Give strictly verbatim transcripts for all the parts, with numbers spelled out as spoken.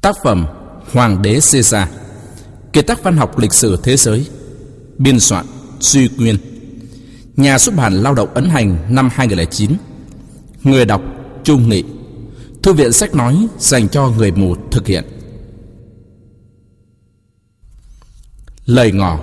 Tác phẩm Hoàng đế Caesar, kiệt tác văn học lịch sử thế giới. Biên soạn Duy Quyên. Nhà xuất bản Lao động ấn hành năm hai nghìn không trăm lẻ chín. Người đọc Trung Nghị. Thư viện sách nói dành cho người mù thực hiện. Lời ngỏ.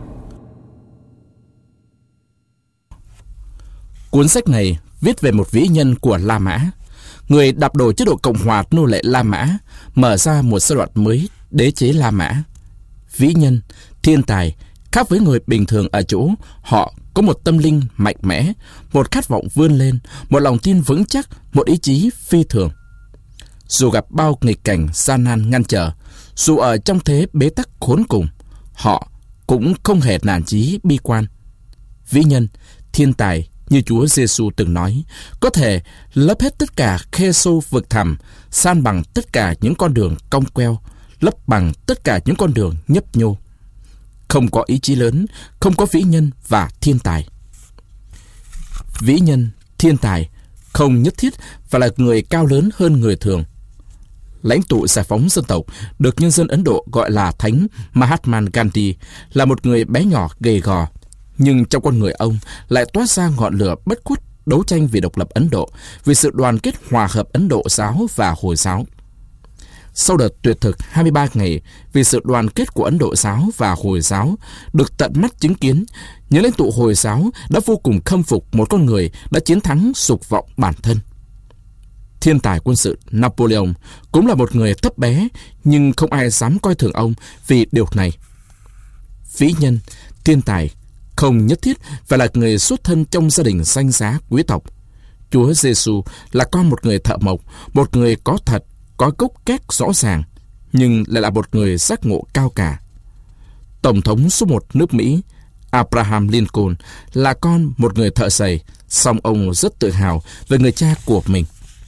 Cuốn sách này viết về một vĩ nhân của La Mã, người đạp đổ chế độ Cộng hòa nô lệ La Mã, mở ra một giai đoạn mới đế chế La Mã. Vĩ nhân, thiên tài, khác với người bình thường ở chỗ họ có một tâm linh mạnh mẽ, một khát vọng vươn lên, một lòng tin vững chắc, một ý chí phi thường. Dù gặp bao nghịch cảnh gian nan ngăn trở, dù ở trong thế bế tắc khốn cùng, họ cũng không hề nản chí bi quan. Vĩ nhân, thiên tài như Chúa Giêsu từng nói, có thể lấp hết tất cả khe sâu vực thẳm, san bằng tất cả những con đường cong queo, lấp bằng tất cả những con đường nhấp nhô. Không có ý chí lớn, không có vĩ nhân và thiên tài. Vĩ nhân, thiên tài không nhất thiết phải là người cao lớn hơn người thường. Lãnh tụ giải phóng dân tộc được nhân dân Ấn Độ gọi là Thánh Mahatma Gandhi là một người bé nhỏ gầy gò, nhưng trong con người ông lại toát ra ngọn lửa bất khuất đấu tranh vì độc lập Ấn Độ, vì sự đoàn kết hòa hợp Ấn Độ giáo và Hồi giáo. Sau đợt tuyệt thực hai mươi ba ngày vì sự đoàn kết của Ấn Độ giáo và Hồi giáo được tận mắt chứng kiến, những lãnh tụ Hồi giáo đã vô cùng khâm phục một con người đã chiến thắng dục vọng bản thân. Thiên tài quân sự Napoleon cũng là một người thấp bé, nhưng không ai dám coi thường ông vì điều này. Vĩ nhân, thiên tài không nhất thiết phải là người xuất thân trong gia đình danh giá quý tộc. Chúa Giêsu là con một người thợ mộc, một người có thật, có gốc gác rõ ràng, nhưng lại là một người giác ngộ cao cả. Tổng thống số một nước Mỹ, Abraham Lincoln, là con một người thợ giày, song ông rất tự hào về người cha của mình.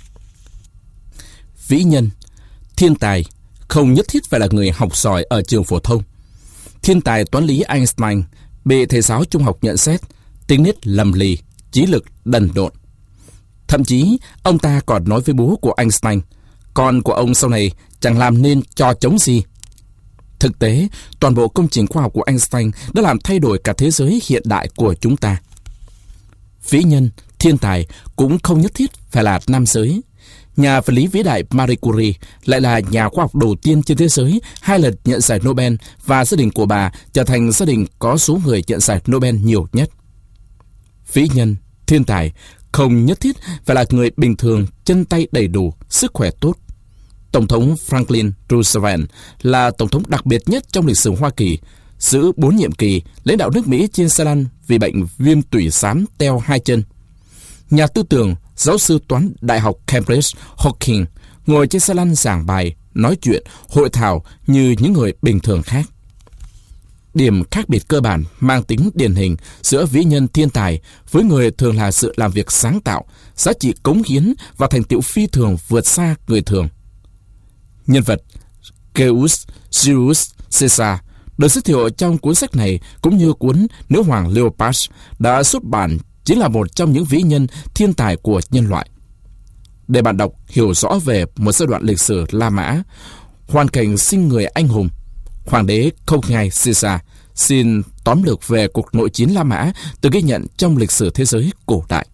Vĩ nhân, thiên tài không nhất thiết phải là người học giỏi ở trường phổ thông. Thiên tài toán lý Einstein bị thầy giáo trung học nhận xét tính nết lầm lì, trí lực đần độn. Thậm chí ông ta còn nói với bố của Einstein, con của ông sau này chẳng làm nên trò trống gì. Thực tế, toàn bộ công trình khoa học của Einstein đã làm thay đổi cả thế giới hiện đại của chúng ta. Vĩ nhân, thiên tài cũng không nhất thiết phải là nam giới. Nhà vật lý vĩ đại Marie Curie lại là nhà khoa học đầu tiên trên thế giới hai lần nhận giải Nobel, và gia đình của bà trở thành gia đình có số người nhận giải Nobel nhiều nhất. Vĩ nhân, thiên tài không nhất thiết phải là người bình thường, chân tay đầy đủ, sức khỏe tốt. Tổng thống Franklin Roosevelt là tổng thống đặc biệt nhất trong lịch sử Hoa Kỳ, giữ bốn nhiệm kỳ lãnh đạo nước Mỹ trên xe lăn vì bệnh viêm tủy xám teo hai chân. Nhà tư tưởng, giáo sư toán Đại học Cambridge Hawking ngồi trên xe lăn giảng bài, nói chuyện, hội thảo như những người bình thường khác. Điểm khác biệt cơ bản mang tính điển hình giữa vĩ nhân thiên tài với người thường là sự làm việc sáng tạo, giá trị cống hiến và thành tựu phi thường vượt xa người thường. Nhân vật Gaius Julius Caesar được giới thiệu trong cuốn sách này cũng như cuốn Nữ hoàng Leopold đã xuất bản chính là một trong những vĩ nhân thiên tài của nhân loại. Để bạn đọc hiểu rõ về một giai đoạn lịch sử La Mã, hoàn cảnh sinh người anh hùng, Hoàng đế không ngài Caesar xin tóm lược về cuộc nội chiến La Mã được ghi nhận trong lịch sử thế giới cổ đại.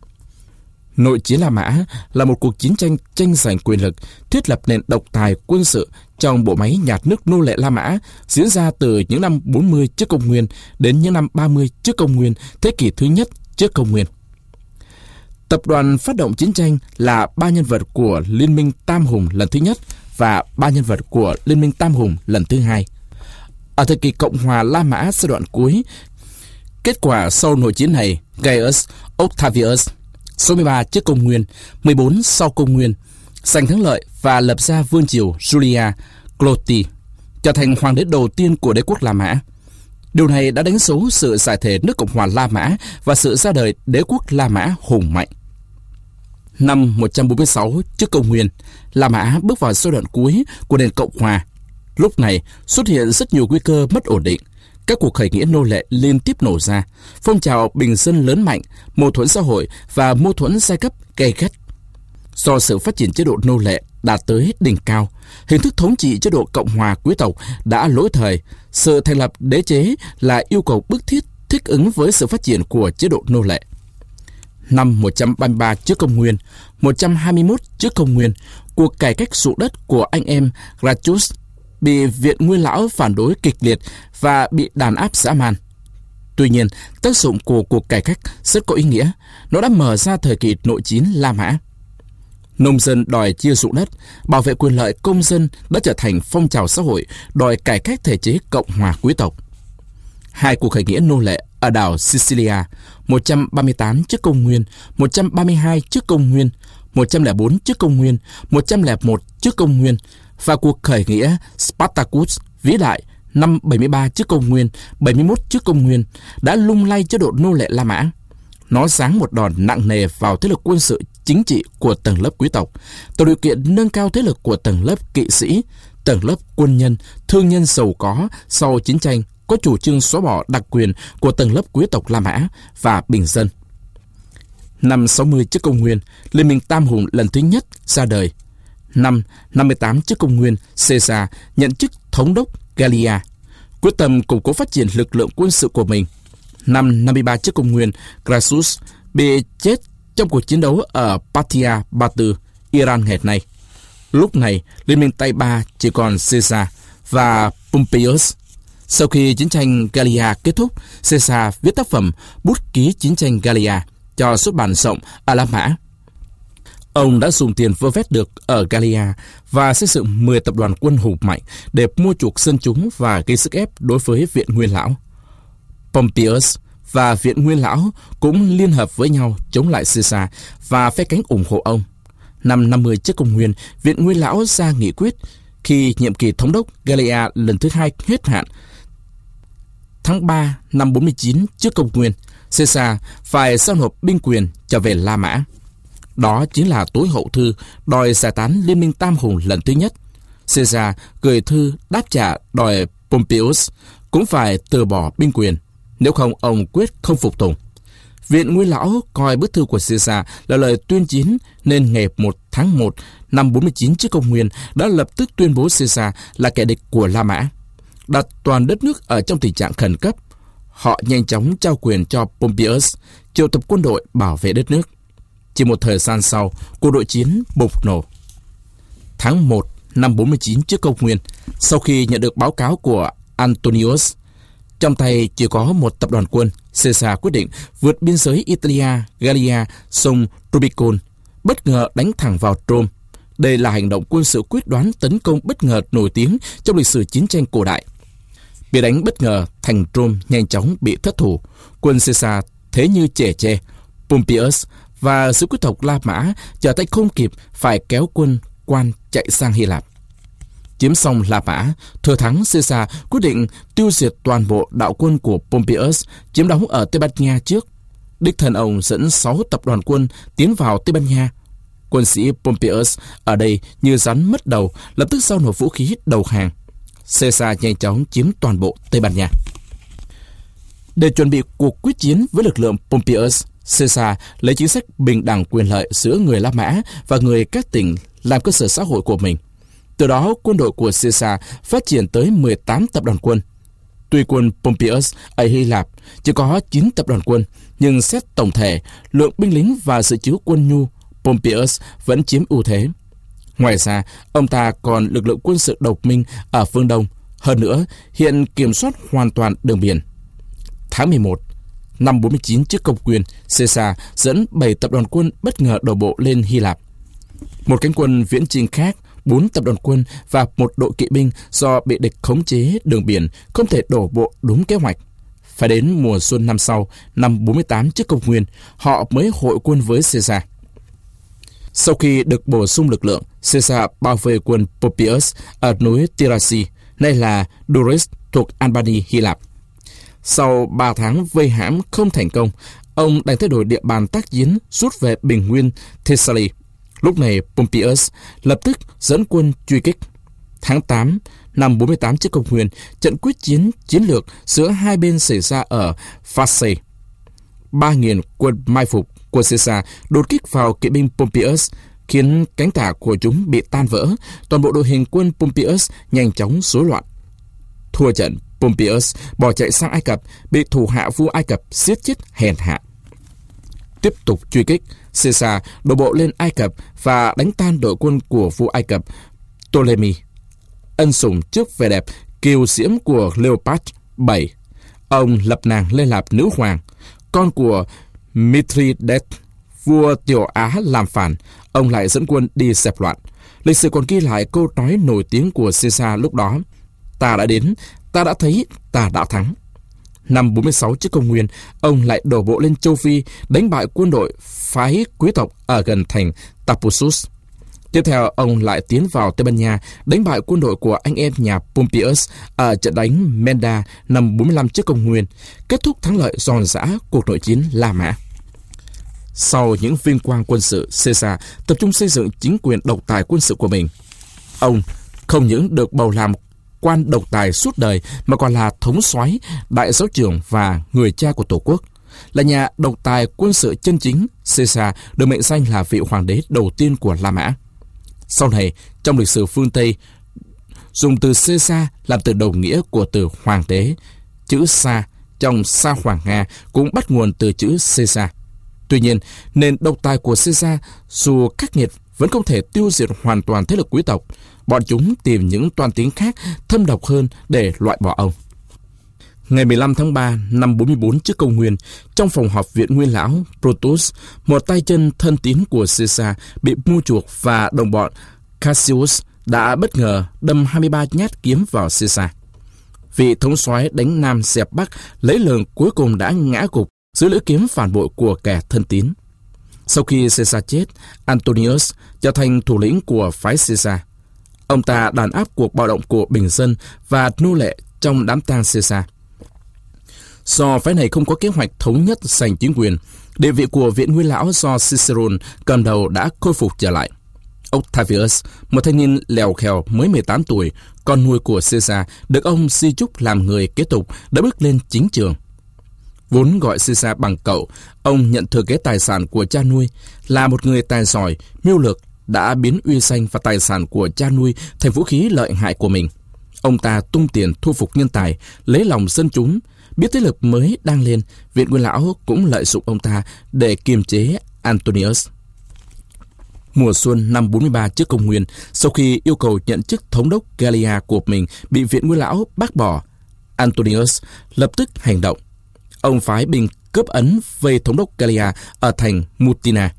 Nội chiến La Mã là một cuộc chiến tranh tranh giành quyền lực, thiết lập nền độc tài quân sự trong bộ máy nhạt nước nô lệ La Mã, diễn ra từ những năm bốn mươi trước công nguyên đến những năm ba mươi trước công nguyên, thế kỷ thứ nhất trước công nguyên. Tập đoàn phát động chiến tranh là ba nhân vật của Liên minh Tam Hùng lần thứ nhất và ba nhân vật của Liên minh Tam Hùng lần thứ hai. Ở thời kỳ Cộng hòa La Mã giai đoạn cuối, kết quả sau nội chiến này, Gaius Octavius số mười ba trước công nguyên, mười bốn sau công nguyên, giành thắng lợi và lập ra vương triều Julia Cloti, trở thành hoàng đế đầu tiên của đế quốc La Mã. Điều này đã đánh dấu sự giải thể nước Cộng hòa La Mã và sự ra đời đế quốc La Mã hùng mạnh. Năm một trăm bốn mươi sáu trước công nguyên, La Mã bước vào giai đoạn cuối của nền Cộng hòa. Lúc này xuất hiện rất nhiều nguy cơ mất ổn định. Các cuộc khởi nghĩa nô lệ liên tiếp nổ ra, phong trào bình dân lớn mạnh, mâu thuẫn xã hội và mâu thuẫn giai cấp gay gắt. Do sự phát triển chế độ nô lệ đạt tới đỉnh cao. Hình thức thống trị chế độ Cộng hòa quý tộc đã lỗi thời. Sự thành lập đế chế là yêu cầu bức thiết thích ứng với sự phát triển của chế độ nô lệ. Năm một trăm ba mươi ba trước công nguyên, một trăm hai mươi mốt trước công nguyên, cuộc cải cách ruộng đất của anh em Gracchus bị Viện Nguyên Lão phản đối kịch liệt và bị đàn áp dã man. Tuy nhiên, tác dụng của cuộc cải cách rất có ý nghĩa. Nó đã mở ra thời kỳ nội chiến La Mã. Nông dân đòi chia ruộng đất, bảo vệ quyền lợi công dân đã trở thành phong trào xã hội đòi cải cách thể chế Cộng hòa quý tộc. Hai cuộc khởi nghĩa nô lệ ở đảo Sicilia, một trăm ba mươi tám trước công nguyên, một trăm ba mươi hai trước công nguyên, một trăm lẻ bốn trước công nguyên, một trăm lẻ một trước công nguyên, và cuộc khởi nghĩa Spartacus vĩ đại năm bảy mươi ba trước công nguyên, bảy mươi mốt trước công nguyên đã lung lay chế độ nô lệ La Mã. Nó giáng một đòn nặng nề vào thế lực quân sự chính trị của tầng lớp quý tộc, tạo điều kiện nâng cao thế lực của tầng lớp kỵ sĩ, tầng lớp quân nhân, thương nhân giàu có sau chiến tranh có chủ trương xóa bỏ đặc quyền của tầng lớp quý tộc La Mã và bình dân. Năm sáu mươi trước công nguyên, Liên minh Tam Hùng lần thứ nhất ra đời. Năm năm mươi tám trước công nguyên, Caesar nhận chức thống đốc Gallia, quyết tâm củng cố phát triển lực lượng quân sự của mình. Năm năm mươi ba trước công nguyên, Crassus bị chết trong cuộc chiến đấu ở Parthia Ba Tư, Iran ngày nay. Lúc này, Liên minh Tây Ba chỉ còn Caesar và Pompeius. Sau khi chiến tranh Gallia kết thúc, Caesar viết tác phẩm Bút ký chiến tranh Gallia cho xuất bản rộng ở La Mã. Ông đã dùng tiền vơ vét được ở Gallia và xây dựng mười tập đoàn quân hùng mạnh để mua chuộc dân chúng và gây sức ép đối với Viện Nguyên Lão. Pompeius và Viện Nguyên Lão cũng liên hợp với nhau chống lại Caesar và phe cánh ủng hộ ông. Năm năm mươi trước công nguyên, Viện Nguyên Lão ra nghị quyết khi nhiệm kỳ thống đốc Gallia lần thứ hai hết hạn. Tháng ba năm bốn mươi chín trước công nguyên, Caesar phải giao nộp binh quyền trở về La Mã. Đó chính là tối hậu thư đòi giải tán Liên minh Tam Hùng lần thứ nhất. Caesar gửi thư đáp trả đòi Pompeius cũng phải từ bỏ binh quyền, nếu không ông quyết không phục tùng. Viện Nguyên Lão coi bức thư của Caesar là lời tuyên chiến nên ngày một tháng một năm bốn mươi chín trước công nguyên đã lập tức tuyên bố Caesar là kẻ địch của La Mã, đặt toàn đất nước ở trong tình trạng khẩn cấp. Họ nhanh chóng trao quyền cho Pompeius triệu tập quân đội bảo vệ đất nước. Chỉ một thời gian sau, cuộc nội chiến bùng nổ. Tháng một năm bốn mươi chín trước công nguyên, sau khi nhận được báo cáo của Antonius, trong tay chỉ có một tập đoàn quân, Caesar quyết định vượt biên giới Italia, Gallia, sông Rubicon, bất ngờ đánh thẳng vào Rome. Đây là hành động quân sự quyết đoán tấn công bất ngờ nổi tiếng trong lịch sử chiến tranh cổ đại. Bị đánh bất ngờ, thành Rome nhanh chóng bị thất thủ. Quân Caesar thế như trẻ tre. Pompeius và sứ quý tộc La Mã trở tay không kịp, phải kéo quân quan chạy sang Hy Lạp. Chiếm xong La Mã, thừa thắng Caesar quyết định tiêu diệt toàn bộ đạo quân của Pompeius chiếm đóng ở Tây Ban Nha trước. Đích thân ông dẫn sáu tập đoàn quân tiến vào Tây Ban Nha. Quân sĩ Pompeius ở đây như rắn mất đầu, lập tức giao nộp vũ khí đầu hàng. Caesar nhanh chóng chiếm toàn bộ Tây Ban Nha. Để chuẩn bị cuộc quyết chiến với lực lượng Pompeius, Caesar lấy chính sách bình đẳng quyền lợi giữa người La Mã và người các tỉnh làm cơ sở xã hội của mình. Từ đó, quân đội của Caesar phát triển tới mười tám tập đoàn quân. Tuy quân Pompeius ở Hy Lạp chỉ có chín tập đoàn quân, nhưng xét tổng thể, lượng binh lính và sự chứa quân nhu, Pompeius vẫn chiếm ưu thế. Ngoài ra, ông ta còn lực lượng quân sự độc minh ở phương Đông. Hơn nữa, hiện kiểm soát hoàn toàn đường biển. Tháng mười một năm bốn mươi chín trước công nguyên, Caesar dẫn bảy tập đoàn quân bất ngờ đổ bộ lên Hy Lạp. Một cánh quân viễn chinh khác, bốn tập đoàn quân và một đội kỵ binh do bị địch khống chế đường biển không thể đổ bộ đúng kế hoạch. Phải đến mùa xuân năm sau, năm bốn mươi tám trước công nguyên, họ mới hội quân với Caesar. Sau khi được bổ sung lực lượng, Caesar bao vây quân Pompeius ở núi Tirasi, nay là Duris, thuộc Albany, Hy Lạp. Sau ba tháng vây hãm không thành công, ông đành thay đổi địa bàn tác chiến, rút về bình nguyên Thessaly. Lúc này Pompeius lập tức dẫn quân truy kích. Tháng tám năm bốn mươi tám trước công nguyên, trận quyết chiến chiến lược giữa hai bên xảy ra ở Phasae. Ba nghìn quân mai phục của Caesar đột kích vào kỵ binh Pompeius khiến cánh tả của chúng bị tan vỡ. Toàn bộ đội hình quân Pompeius nhanh chóng rối loạn. Thua trận, Pompeius bỏ chạy sang Ai Cập, bị thủ hạ vua Ai Cập giết chết hèn hạ. Tiếp tục truy kích, Caesar đổ bộ lên Ai Cập và đánh tan đội quân của vua Ai Cập Ptolemy. Ân sủng trước vẻ đẹp kiều diễm của Cleopatra đệ bảy, ông lập nàng lên làm nữ hoàng. Con của Mithridates, vua Tiểu Á làm phản, ông lại dẫn quân đi dẹp loạn. Lịch sử còn ghi lại câu nói nổi tiếng của Caesar lúc đó: ta đã đến, ta đã thấy, ta đã thắng. Năm bốn mươi sáu trước công nguyên, ông lại đổ bộ lên châu Phi, đánh bại quân đội phái quý tộc ở gần thành Tartessus. Tiếp theo, ông lại tiến vào Tây Ban Nha, đánh bại quân đội của anh em nhà Pompeius ở trận đánh Menda năm bốn mươi lăm trước công nguyên, kết thúc thắng lợi giòn giã cuộc nội chiến La Mã. Sau những vinh quang quân sự, Caesar tập trung xây dựng chính quyền độc tài quân sự của mình. Ông không những được bầu làm quan độc tài suốt đời mà còn là thống soái, đại giáo trưởng và người cha của Tổ quốc. Là nhà độc tài quân sự chân chính, Caesar được mệnh danh là vị hoàng đế đầu tiên của La Mã. Sau này, trong lịch sử phương Tây, dùng từ Caesar làm từ đồng nghĩa của từ hoàng đế. Chữ Sa trong Sa Hoàng Nga cũng bắt nguồn từ chữ Caesar. Tuy nhiên, nền độc tài của Caesar dù khắc nghiệt vẫn không thể tiêu diệt hoàn toàn thế lực quý tộc. Bọn chúng tìm những toan tính khác thâm độc hơn để loại bỏ ông. Ngày mười lăm tháng ba năm bốn mươi tư trước công nguyên, trong phòng họp viện nguyên lão Brutus, một tay chân thân tín của Caesar bị mua chuộc và đồng bọn Cassius đã bất ngờ đâm hai mươi ba nhát kiếm vào Caesar. Vị thống soái đánh Nam dẹp Bắc lấy lường cuối cùng đã ngã gục dưới lưỡi kiếm phản bội của kẻ thân tín. Sau khi Caesar chết, Antonius trở thành thủ lĩnh của phái Caesar. Ông ta đàn áp cuộc bạo động của bình dân và nô lệ trong đám tang Caesar. Do phái này không có kế hoạch thống nhất giành chính quyền, địa vị của viện nguyên lão do Cicerone cầm đầu đã khôi phục trở lại. Octavius, một thanh niên lèo khèo mới mười tám tuổi, con nuôi của Caesar, được ông di chúc làm người kế tục, đã bước lên chính trường. Vốn gọi Caesar bằng cậu, ông nhận thừa kế tài sản của cha nuôi, là một người tài giỏi, mưu lược, đã biến uy danh và tài sản của cha nuôi thành vũ khí lợi hại của mình. Ông ta tung tiền thu phục nhân tài, lấy lòng dân chúng. Biết thế lực mới đang lên, viện nguyên lão cũng lợi dụng ông ta để kiềm chế Antonius. Mùa xuân năm bốn mươi ba trước công nguyên, sau khi yêu cầu nhận chức thống đốc Gallia của mình bị viện nguyên lão bác bỏ, Antonius lập tức hành động. Ông phái binh cướp ấn vây thống đốc Gallia ở thành Mutina.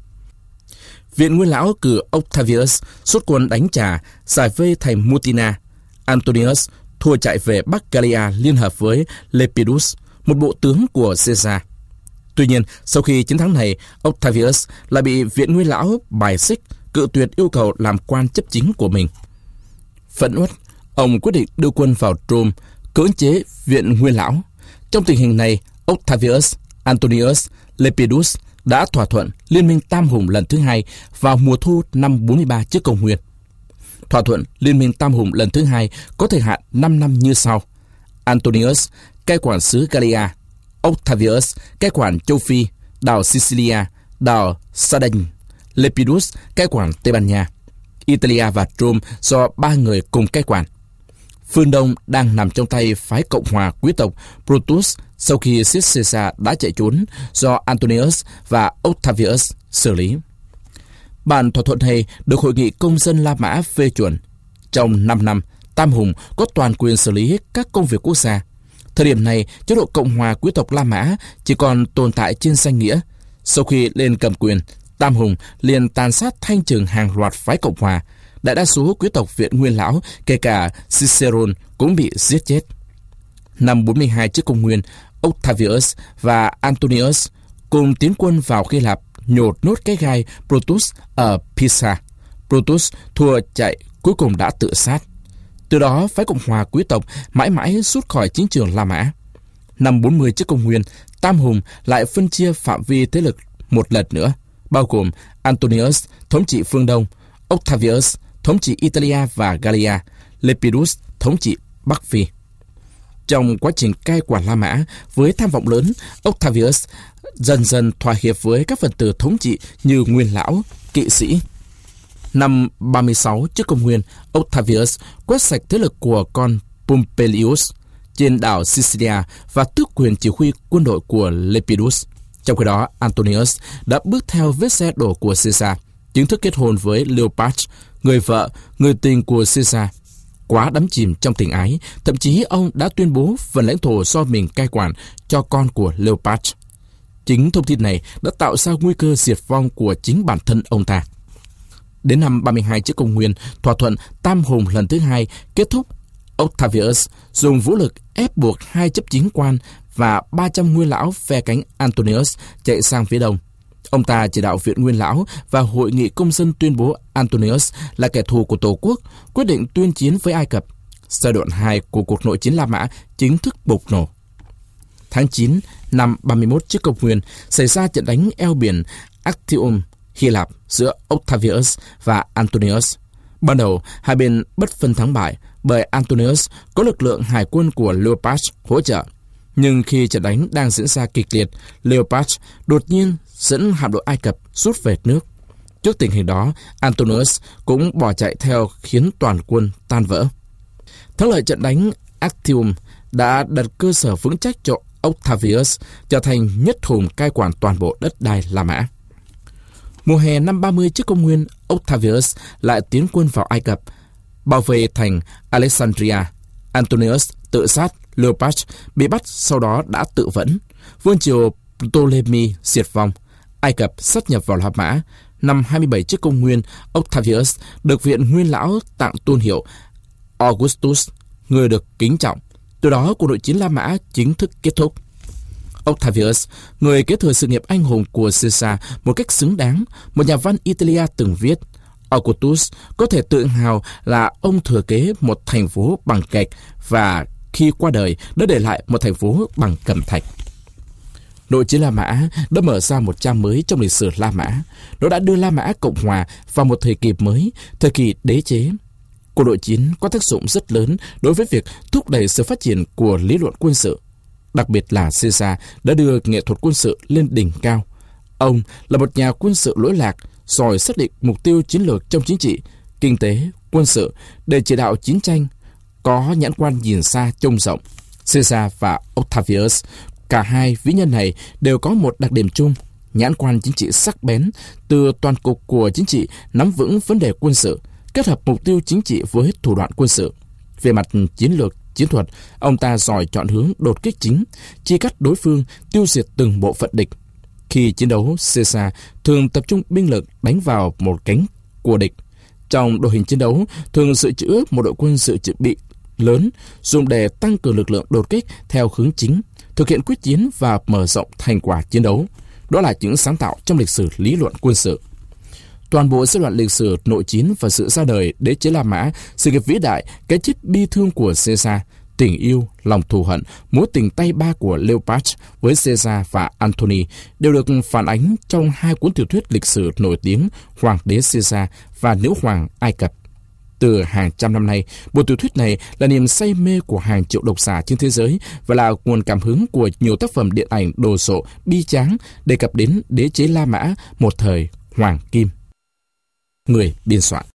Viện nguyên lão cử Octavius xuất quân đánh trả, giải vây thành Mutina. Antonius thua chạy về Bắc Gallia liên hợp với Lepidus, một bộ tướng của Caesar. Tuy nhiên, sau khi chiến thắng này, Octavius lại bị viện nguyên lão bài xích, cự tuyệt yêu cầu làm quan chấp chính của mình. Phẫn uất, ông quyết định đưa quân vào Rome, cưỡng chế viện nguyên lão. Trong tình hình này, Octavius, Antonius, Lepidus đã thỏa thuận liên minh tam hùng lần thứ hai vào mùa thu năm bốn mươi ba trước công nguyên. Thỏa thuận liên minh tam hùng lần thứ hai có thời hạn năm năm như sau: Antonius cai quản xứ Gallia, Octavius cai quản châu Phi, đảo Sicilia, đảo Sardinia, Lepidus cai quản Tây Ban Nha. Italia và Rome do ba người cùng cai quản. Phương Đông đang nằm trong tay phái Cộng hòa quý tộc Brutus sau khi giết Caesar đã chạy trốn, do Antonius và Octavius xử lý. Bản thỏa thuận này được Hội nghị Công dân La Mã phê chuẩn. Trong năm năm, Tam Hùng có toàn quyền xử lý các công việc quốc gia. Thời điểm này, chế độ Cộng hòa quý tộc La Mã chỉ còn tồn tại trên danh nghĩa. Sau khi lên cầm quyền, Tam Hùng liền tàn sát thanh trừng hàng loạt phái Cộng hòa. Đại đa số quý tộc viện nguyên lão, kể cả Cicerone, cũng bị giết chết. Năm bốn mươi hai trước công nguyên, Octavius và Antonius cùng tiến quân vào Hy Lạp nhột nốt cái gai Brutus ở Pisa. Brutus thua chạy, cuối cùng đã tự sát. Từ đó, phái Cộng hòa quý tộc mãi mãi rút khỏi chính trường La Mã. Năm bốn mươi trước công nguyên, Tam Hùng lại phân chia phạm vi thế lực một lần nữa, bao gồm Antonius thống trị phương Đông, Octavius thống trị Italia và Gallia, Lepidus thống trị Bắc Phi. Trong quá trình cai quản La Mã với tham vọng lớn, Octavius dần dần thỏa hiệp với các phần tử thống trị như nguyên lão, kỵ sĩ. Năm ba mươi sáu trước công nguyên, Octavius quét sạch thế lực của con Pompeius trên đảo Sicilia và tước quyền chỉ huy quân đội của Lepidus. Trong khi đó, Antonius đã bước theo vết xe đổ của Caesar, chính thức kết hôn với Cleopatra, người vợ, người tình của Caesar. Quá đắm chìm trong tình ái, thậm chí ông đã tuyên bố phần lãnh thổ do mình cai quản cho con của Cleopatra. Chính thông tin này đã tạo ra nguy cơ diệt vong của chính bản thân ông ta. Đến năm ba mươi hai trước công nguyên, thỏa thuận Tam Hùng lần thứ hai kết thúc. Octavius dùng vũ lực ép buộc hai chấp chính quan và ba trăm nguyên lão phe cánh Antonius chạy sang phía đông. Ông ta chỉ đạo Viện Nguyên Lão và Hội nghị Công dân tuyên bố Antonius là kẻ thù của Tổ quốc, quyết định tuyên chiến với Ai Cập. Giai đoạn hai của cuộc nội chiến La Mã chính thức bùng nổ. Tháng chín năm ba mươi mốt trước công nguyên, xảy ra trận đánh eo biển Actium, Hy Lạp giữa Octavius và Antonius. Ban đầu, hai bên bất phân thắng bại bởi Antonius có lực lượng hải quân của Cleopatra hỗ trợ. Nhưng khi trận đánh đang diễn ra kịch liệt, Cleopatra đột nhiên dẫn hạm đội Ai Cập rút về nước. Trước tình hình đó, Antonius cũng bỏ chạy theo khiến toàn quân tan vỡ. Thắng lợi trận đánh Actium đã đặt cơ sở vững chắc cho Octavius trở thành nhất hùng cai quản toàn bộ đất đai La Mã. Mùa hè năm ba mươi trước công nguyên, Octavius lại tiến quân vào Ai Cập, bảo vệ thành Alexandria. Antonius tự sát, Cleopatra bị bắt, sau đó đã tự vẫn. Vương triều Ptolemy diệt vong. Ai Cập sát nhập vào La Mã. Năm hai mươi bảy trước công nguyên, Octavius được Viện Nguyên Lão tặng tôn hiệu Augustus, người được kính trọng. Từ đó, cuộc nội chiến La Mã chính thức kết thúc. Octavius, người kế thừa sự nghiệp anh hùng của Caesar một cách xứng đáng, một nhà văn Italia từng viết, Augustus có thể tự hào là ông thừa kế một thành phố bằng gạch và khi qua đời đã để lại một thành phố bằng cẩm thạch. Nội chiến La Mã đã mở ra một trang mới trong lịch sử La Mã. Nó đã đưa La Mã Cộng Hòa vào một thời kỳ mới, thời kỳ đế chế. Cuộc nội chiến có tác dụng rất lớn đối với việc thúc đẩy sự phát triển của lý luận quân sự. Đặc biệt là Caesar đã đưa nghệ thuật quân sự lên đỉnh cao. Ông là một nhà quân sự lỗi lạc, giỏi xác định mục tiêu chiến lược trong chính trị, kinh tế, quân sự để chỉ đạo chiến tranh, có nhãn quan nhìn xa trông rộng. Caesar và Octavius, cả hai vĩ nhân này đều có một đặc điểm chung, nhãn quan chính trị sắc bén, từ toàn cục của chính trị nắm vững vấn đề quân sự, kết hợp mục tiêu chính trị với thủ đoạn quân sự. Về mặt chiến lược, chiến thuật, ông ta giỏi chọn hướng đột kích chính, chia cắt đối phương, tiêu diệt từng bộ phận địch. Khi chiến đấu, Caesar thường tập trung binh lực đánh vào một cánh của địch. Trong đội hình chiến đấu, thường dự trữ một đội quân dự trữ bị lớn, dùng để tăng cường lực lượng đột kích theo hướng chính, thực hiện quyết chiến và mở rộng thành quả chiến đấu. Đó là những sáng tạo trong lịch sử lý luận quân sự. Toàn bộ giai đoạn lịch sử nội chiến và sự ra đời đế chế La Mã, sự nghiệp vĩ đại, cái chết bi thương của Caesar, tình yêu, lòng thù hận, mối tình tay ba của Cleopatra với Caesar và Antony đều được phản ánh trong hai cuốn tiểu thuyết lịch sử nổi tiếng Hoàng đế Caesar và Nữ hoàng Ai Cập. Từ hàng trăm năm nay, bộ tiểu thuyết này là niềm say mê của hàng triệu độc giả trên thế giới và là nguồn cảm hứng của nhiều tác phẩm điện ảnh đồ sộ, bi tráng đề cập đến đế chế La Mã một thời hoàng kim. Người biên soạn